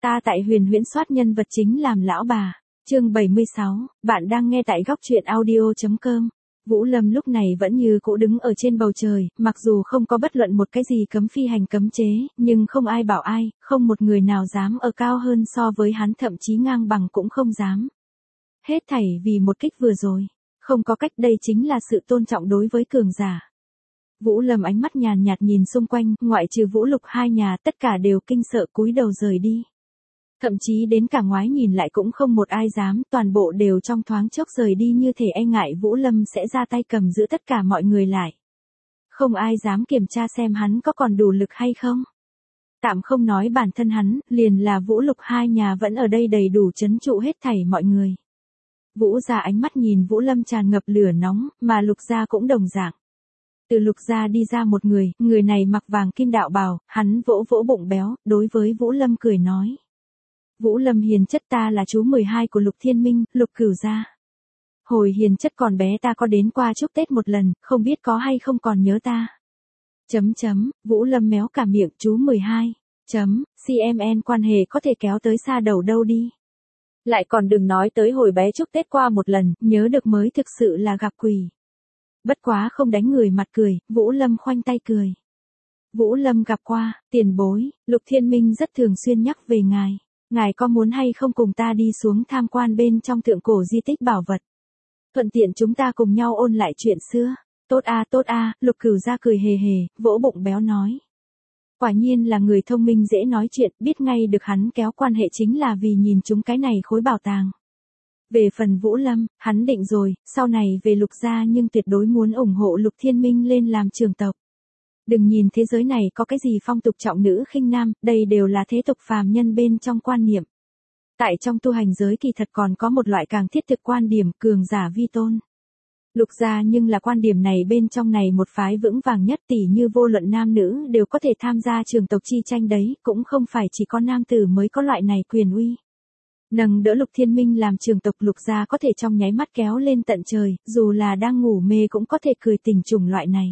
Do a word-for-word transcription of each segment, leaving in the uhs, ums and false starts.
Ta tại huyền huyễn soát nhân vật chính làm lão bà. Chương bảy mươi sáu, bạn đang nghe tại góc truyện audio.com. Vũ Lâm lúc này vẫn như cũ đứng ở trên bầu trời, mặc dù không có bất luận một cái gì cấm phi hành cấm chế, nhưng không ai bảo ai, không một người nào dám ở cao hơn so với hắn, thậm chí ngang bằng cũng không dám. Hết thảy vì một kích vừa rồi, không có cách, đây chính là sự tôn trọng đối với cường giả. Vũ Lâm ánh mắt nhàn nhạt nhìn xung quanh, ngoại trừ Vũ Lục hai nhà tất cả đều kinh sợ cúi đầu rời đi. Thậm chí đến cả ngoái nhìn lại cũng không một ai dám, toàn bộ đều trong thoáng chốc rời đi như thể e ngại Vũ Lâm sẽ ra tay cầm giữ tất cả mọi người lại. Không ai dám kiểm tra xem hắn có còn đủ lực hay không. Tạm không nói bản thân hắn, liền là Vũ Lục hai nhà vẫn ở đây đầy đủ trấn trụ hết thảy mọi người. Vũ gia ánh mắt nhìn Vũ Lâm tràn ngập lửa nóng, mà Lục gia cũng đồng dạng. Từ Lục gia đi ra một người, người này mặc vàng kim đạo bào, hắn vỗ vỗ bụng béo, đối với Vũ Lâm cười nói. Vũ Lâm hiền chất, ta là chú mười hai của Lục Thiên Minh, Lục Cửu gia. Hồi hiền chất còn bé ta có đến qua chúc Tết một lần, không biết có hay không còn nhớ ta. Chấm chấm, Vũ Lâm méo cả miệng, chú mười hai. Chấm, xê em en quan hệ có thể kéo tới xa đầu đâu đi. Lại còn đừng nói tới hồi bé chúc Tết qua một lần, nhớ được mới thực sự là gặp quỷ. Bất quá không đánh người mặt cười, Vũ Lâm khoanh tay cười. Vũ Lâm gặp qua, tiền bối, Lục Thiên Minh rất thường xuyên nhắc về ngài. Ngài có muốn hay không cùng ta đi xuống tham quan bên trong thượng cổ di tích bảo vật? Thuận tiện chúng ta cùng nhau ôn lại chuyện xưa. Tốt a tốt a, Lục Cửu gia cười hề hề, vỗ bụng béo nói. Quả nhiên là người thông minh dễ nói chuyện, biết ngay được hắn kéo quan hệ chính là vì nhìn chúng cái này khối bảo tàng. Về phần Vũ Lâm, hắn định rồi, sau này về Lục gia nhưng tuyệt đối muốn ủng hộ Lục Thiên Minh lên làm trưởng tộc. Đừng nhìn thế giới này có cái gì phong tục trọng nữ khinh nam, đây đều là thế tục phàm nhân bên trong quan niệm. Tại trong tu hành giới kỳ thật còn có một loại càng thiết thực quan điểm, cường giả vi tôn. Lục gia nhưng là quan điểm này bên trong này một phái vững vàng nhất, tỷ như vô luận nam nữ đều có thể tham gia trường tộc chi tranh đấy, cũng không phải chỉ có nam tử mới có loại này quyền uy. Nâng đỡ Lục Thiên Minh làm trường tộc, Lục gia có thể trong nháy mắt kéo lên tận trời, dù là đang ngủ mê cũng có thể cười tỉnh chủng loại này.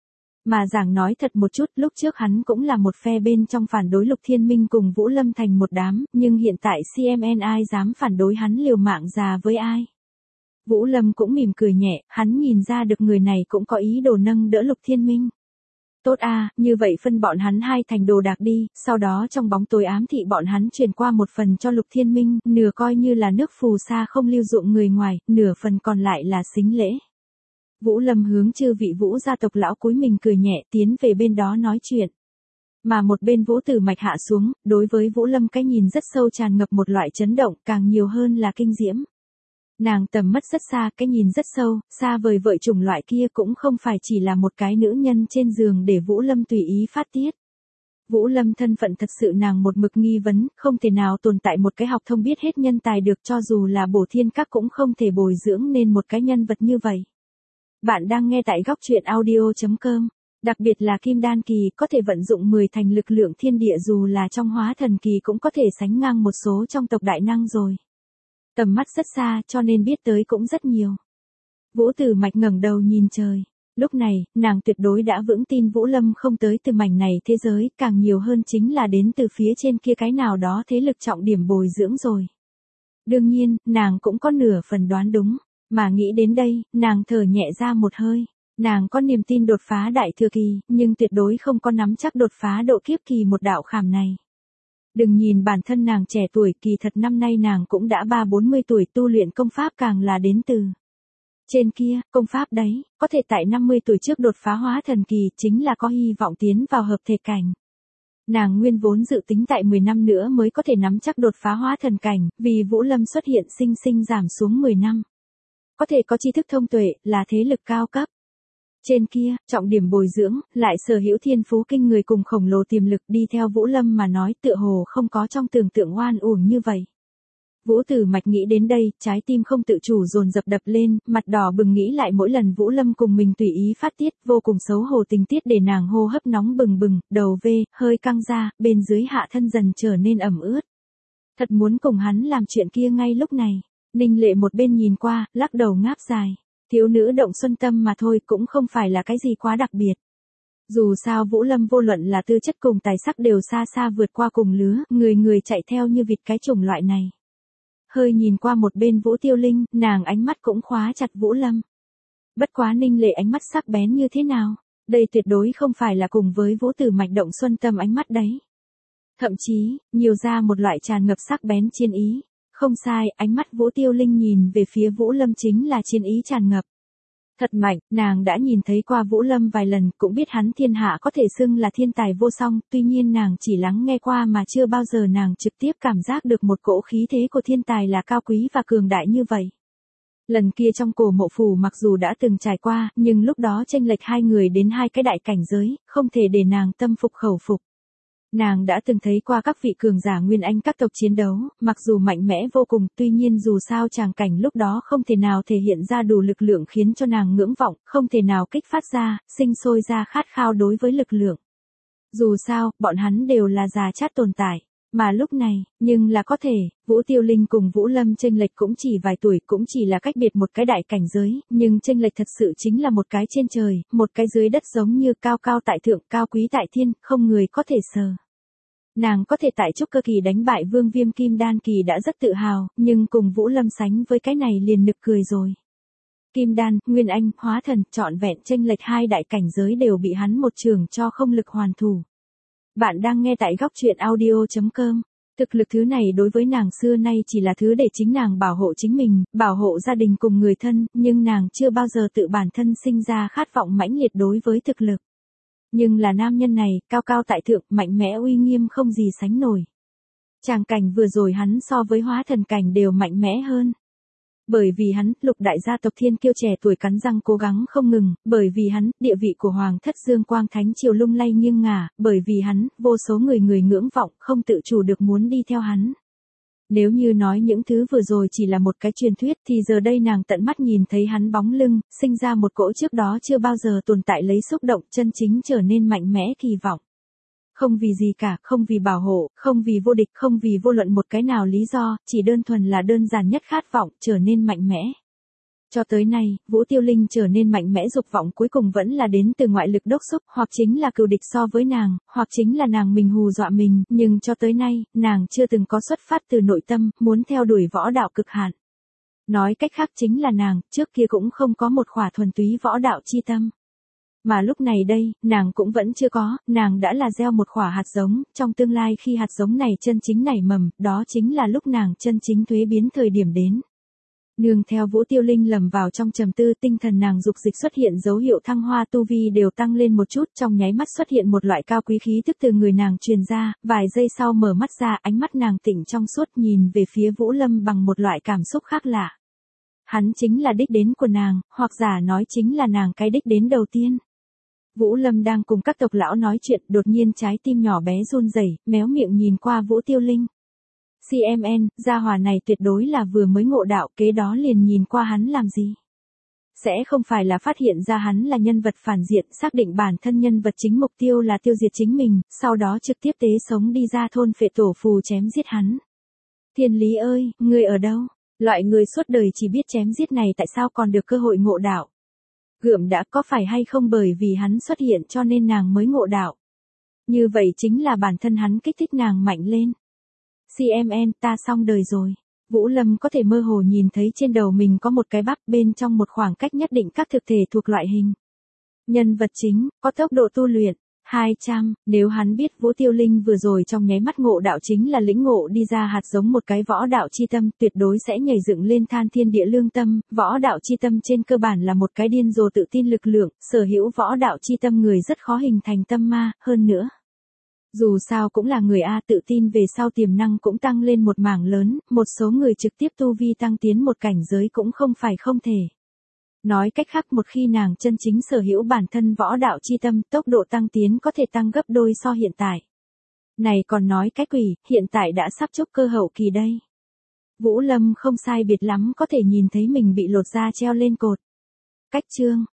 Mà giảng nói thật một chút, lúc trước hắn cũng là một phe bên trong phản đối Lục Thiên Minh cùng Vũ Lâm thành một đám, nhưng hiện tại xê em en ai dám phản đối hắn liều mạng già với ai. Vũ Lâm cũng mỉm cười nhẹ, hắn nhìn ra được người này cũng có ý đồ nâng đỡ Lục Thiên Minh. Tốt a, như vậy phân bọn hắn hai thành đồ đạc đi, sau đó trong bóng tối ám thị bọn hắn truyền qua một phần cho Lục Thiên Minh, nửa coi như là nước phù sa không lưu dụng người ngoài, nửa phần còn lại là sính lễ. Vũ Lâm hướng chư vị Vũ gia tộc lão cúi mình cười nhẹ, tiến về bên đó nói chuyện. Mà một bên Vũ Tử Mạch hạ xuống, đối với Vũ Lâm cái nhìn rất sâu tràn ngập một loại chấn động, càng nhiều hơn là kinh diễm. Nàng tầm mắt rất xa, cái nhìn rất sâu, xa vời vợi chủng loại kia cũng không phải chỉ là một cái nữ nhân trên giường để Vũ Lâm tùy ý phát tiết. Vũ Lâm thân phận thật sự nàng một mực nghi vấn, không thể nào tồn tại một cái học thông biết hết nhân tài được, cho dù là Bổ Thiên Các cũng không thể bồi dưỡng nên một cái nhân vật như vậy. Bạn đang nghe tại góc truyện audio.com. Đặc biệt là Kim Đan kỳ có thể vận dụng mười thành lực lượng thiên địa, dù là trong hóa thần kỳ cũng có thể sánh ngang một số trong tộc đại năng rồi. Tầm mắt rất xa cho nên biết tới cũng rất nhiều. Vũ Tử Mạch ngẩng đầu nhìn trời. Lúc này, nàng tuyệt đối đã vững tin Vũ Lâm không tới từ mảnh này thế giới, càng nhiều hơn chính là đến từ phía trên kia cái nào đó thế lực trọng điểm bồi dưỡng rồi. Đương nhiên, nàng cũng có nửa phần đoán đúng. Mà nghĩ đến đây, nàng thở nhẹ ra một hơi. Nàng có niềm tin đột phá đại thừa kỳ, nhưng tuyệt đối không có nắm chắc đột phá độ kiếp kỳ một đạo khảm này. Đừng nhìn bản thân nàng trẻ tuổi, kỳ thật năm nay nàng cũng đã ba bốn mươi tuổi, tu luyện công pháp càng là đến từ trên kia, công pháp đấy, có thể tại năm mươi tuổi trước đột phá hóa thần kỳ, chính là có hy vọng tiến vào hợp thể cảnh. Nàng nguyên vốn dự tính tại mười năm nữa mới có thể nắm chắc đột phá hóa thần cảnh, vì Vũ Lâm xuất hiện sinh sinh giảm xuống mười năm. Có thể có tri thức thông tuệ, là thế lực cao cấp. Trên kia, trọng điểm bồi dưỡng, lại sở hữu thiên phú kinh người cùng khổng lồ tiềm lực, đi theo Vũ Lâm mà nói tựa hồ không có trong tưởng tượng oan uổng như vậy. Vũ Tử Mạch nghĩ đến đây, trái tim không tự chủ dồn dập đập lên, mặt đỏ bừng nghĩ lại mỗi lần Vũ Lâm cùng mình tùy ý phát tiết, vô cùng xấu hổ tình tiết để nàng hô hấp nóng bừng bừng, đầu vê, hơi căng ra, bên dưới hạ thân dần trở nên ẩm ướt. Thật muốn cùng hắn làm chuyện kia ngay lúc này. Ninh Lệ một bên nhìn qua, lắc đầu ngáp dài. Thiếu nữ động xuân tâm mà thôi, cũng không phải là cái gì quá đặc biệt. Dù sao Vũ Lâm vô luận là tư chất cùng tài sắc đều xa xa vượt qua cùng lứa, người người chạy theo như vịt cái chủng loại này. Hơi nhìn qua một bên Vũ Tiêu Linh, nàng ánh mắt cũng khóa chặt Vũ Lâm. Bất quá Ninh Lệ ánh mắt sắc bén như thế nào? Đây tuyệt đối không phải là cùng với Vũ Tử Mạch động xuân tâm ánh mắt đấy. Thậm chí, nhiều ra một loại tràn ngập sắc bén chiến ý. Không sai, ánh mắt Vũ Tiêu Linh nhìn về phía Vũ Lâm chính là chiến ý tràn ngập. Thật mạnh, nàng đã nhìn thấy qua Vũ Lâm vài lần, cũng biết hắn thiên hạ có thể xưng là thiên tài vô song, tuy nhiên nàng chỉ lắng nghe qua mà chưa bao giờ nàng trực tiếp cảm giác được một cỗ khí thế của thiên tài là cao quý và cường đại như vậy. Lần kia trong cổ mộ phủ mặc dù đã từng trải qua, nhưng lúc đó chênh lệch hai người đến hai cái đại cảnh giới, không thể để nàng tâm phục khẩu phục. Nàng đã từng thấy qua các vị cường giả nguyên anh các tộc chiến đấu, mặc dù mạnh mẽ vô cùng, tuy nhiên dù sao tràng cảnh lúc đó không thể nào thể hiện ra đủ lực lượng khiến cho nàng ngưỡng vọng, không thể nào kích phát ra, sinh sôi ra khát khao đối với lực lượng. Dù sao, bọn hắn đều là già chát tồn tại. Mà lúc này, nhưng là có thể, Vũ Tiêu Linh cùng Vũ Lâm chênh lệch cũng chỉ vài tuổi, cũng chỉ là cách biệt một cái đại cảnh giới, nhưng chênh lệch thật sự chính là một cái trên trời, một cái dưới đất, giống như cao cao tại thượng, cao quý tại thiên, không người có thể sờ. Nàng có thể tại trúc cơ kỳ đánh bại Vương Viêm Kim Đan kỳ đã rất tự hào, nhưng cùng Vũ Lâm sánh với cái này liền nực cười rồi. Kim Đan, Nguyên Anh, Hóa Thần, trọn vẹn chênh lệch hai đại cảnh giới đều bị hắn một trường cho không lực hoàn thủ. Bạn đang nghe tại góc truyện audio chấm com. Thực lực thứ này đối với nàng xưa nay chỉ là thứ để chính nàng bảo hộ chính mình, bảo hộ gia đình cùng người thân, nhưng nàng chưa bao giờ tự bản thân sinh ra khát vọng mãnh liệt đối với thực lực. Nhưng là nam nhân này, cao cao tại thượng, mạnh mẽ uy nghiêm không gì sánh nổi. Tràng cảnh vừa rồi hắn so với Hóa Thần cảnh đều mạnh mẽ hơn. Bởi vì hắn, Lục đại gia tộc thiên kiêu trẻ tuổi cắn răng cố gắng không ngừng, bởi vì hắn, địa vị của Hoàng thất Dương Quang Thánh triều lung lay nghiêng ngả, bởi vì hắn, vô số người người ngưỡng vọng, không tự chủ được muốn đi theo hắn. Nếu như nói những thứ vừa rồi chỉ là một cái truyền thuyết thì giờ đây nàng tận mắt nhìn thấy hắn bóng lưng, sinh ra một cỗ trước đó chưa bao giờ tồn tại lấy xúc động chân chính trở nên mạnh mẽ kỳ vọng. Không vì gì cả, không vì bảo hộ, không vì vô địch, không vì vô luận một cái nào lý do, chỉ đơn thuần là đơn giản nhất khát vọng, trở nên mạnh mẽ. Cho tới nay, Vũ Tiêu Linh trở nên mạnh mẽ dục vọng cuối cùng vẫn là đến từ ngoại lực đốc xúc, hoặc chính là cừu địch so với nàng, hoặc chính là nàng mình hù dọa mình, nhưng cho tới nay, nàng chưa từng có xuất phát từ nội tâm, muốn theo đuổi võ đạo cực hạn. Nói cách khác chính là nàng, trước kia cũng không có một khỏa thuần túy võ đạo chi tâm. Mà lúc này đây, nàng cũng vẫn chưa có, nàng đã là gieo một khỏa hạt giống, trong tương lai khi hạt giống này chân chính nảy mầm, đó chính là lúc nàng chân chính thuế biến thời điểm đến. Nương theo Vũ Tiêu Linh lầm vào trong trầm tư, tinh thần nàng dục dịch xuất hiện dấu hiệu thăng hoa, tu vi đều tăng lên một chút, trong nháy mắt xuất hiện một loại cao quý khí tức từ người nàng truyền ra, vài giây sau mở mắt ra, ánh mắt nàng tỉnh trong suốt nhìn về phía Vũ Lâm bằng một loại cảm xúc khác lạ. Hắn chính là đích đến của nàng, hoặc giả nói chính là nàng cái đích đến đầu tiên. Vũ Lâm đang cùng các tộc lão nói chuyện, đột nhiên trái tim nhỏ bé run rẩy, méo miệng nhìn qua Vũ Tiêu Linh. xê em en, gia hỏa này tuyệt đối là vừa mới ngộ đạo, kế đó liền nhìn qua hắn làm gì? Sẽ không phải là phát hiện ra hắn là nhân vật phản diện, xác định bản thân nhân vật chính mục tiêu là tiêu diệt chính mình, sau đó trực tiếp tế sống đi ra thôn phệ tổ phù chém giết hắn. Thiên Lý ơi, ngươi ở đâu? Loại người suốt đời chỉ biết chém giết này tại sao còn được cơ hội ngộ đạo? Gượm đã, có phải hay không bởi vì hắn xuất hiện cho nên nàng mới ngộ đạo? Như vậy chính là bản thân hắn kích thích nàng mạnh lên. xê em en, ta xong đời rồi. Vũ Lâm có thể mơ hồ nhìn thấy trên đầu mình có một cái bắp, bên trong một khoảng cách nhất định các thực thể thuộc loại hình. Nhân vật chính, có tốc độ tu luyện, hai trăm, nếu hắn biết Vũ Tiêu Linh vừa rồi trong nháy mắt ngộ đạo chính là lĩnh ngộ đi ra hạt giống một cái võ đạo chi tâm, tuyệt đối sẽ nhảy dựng lên than thiên địa lương tâm, võ đạo chi tâm trên cơ bản là một cái điên rồ tự tin lực lượng, sở hữu võ đạo chi tâm người rất khó hình thành tâm ma, hơn nữa. Dù sao cũng là người A, tự tin về sau tiềm năng cũng tăng lên một mảng lớn, một số người trực tiếp tu vi tăng tiến một cảnh giới cũng không phải không thể. Nói cách khác, một khi nàng chân chính sở hữu bản thân võ đạo chi tâm, tốc độ tăng tiến có thể tăng gấp đôi so hiện tại. Này còn nói cái quỷ, hiện tại đã sắp trúc cơ hậu kỳ đây. Vũ Lâm không sai biệt lắm có thể nhìn thấy mình bị lột da treo lên cột. Cách chương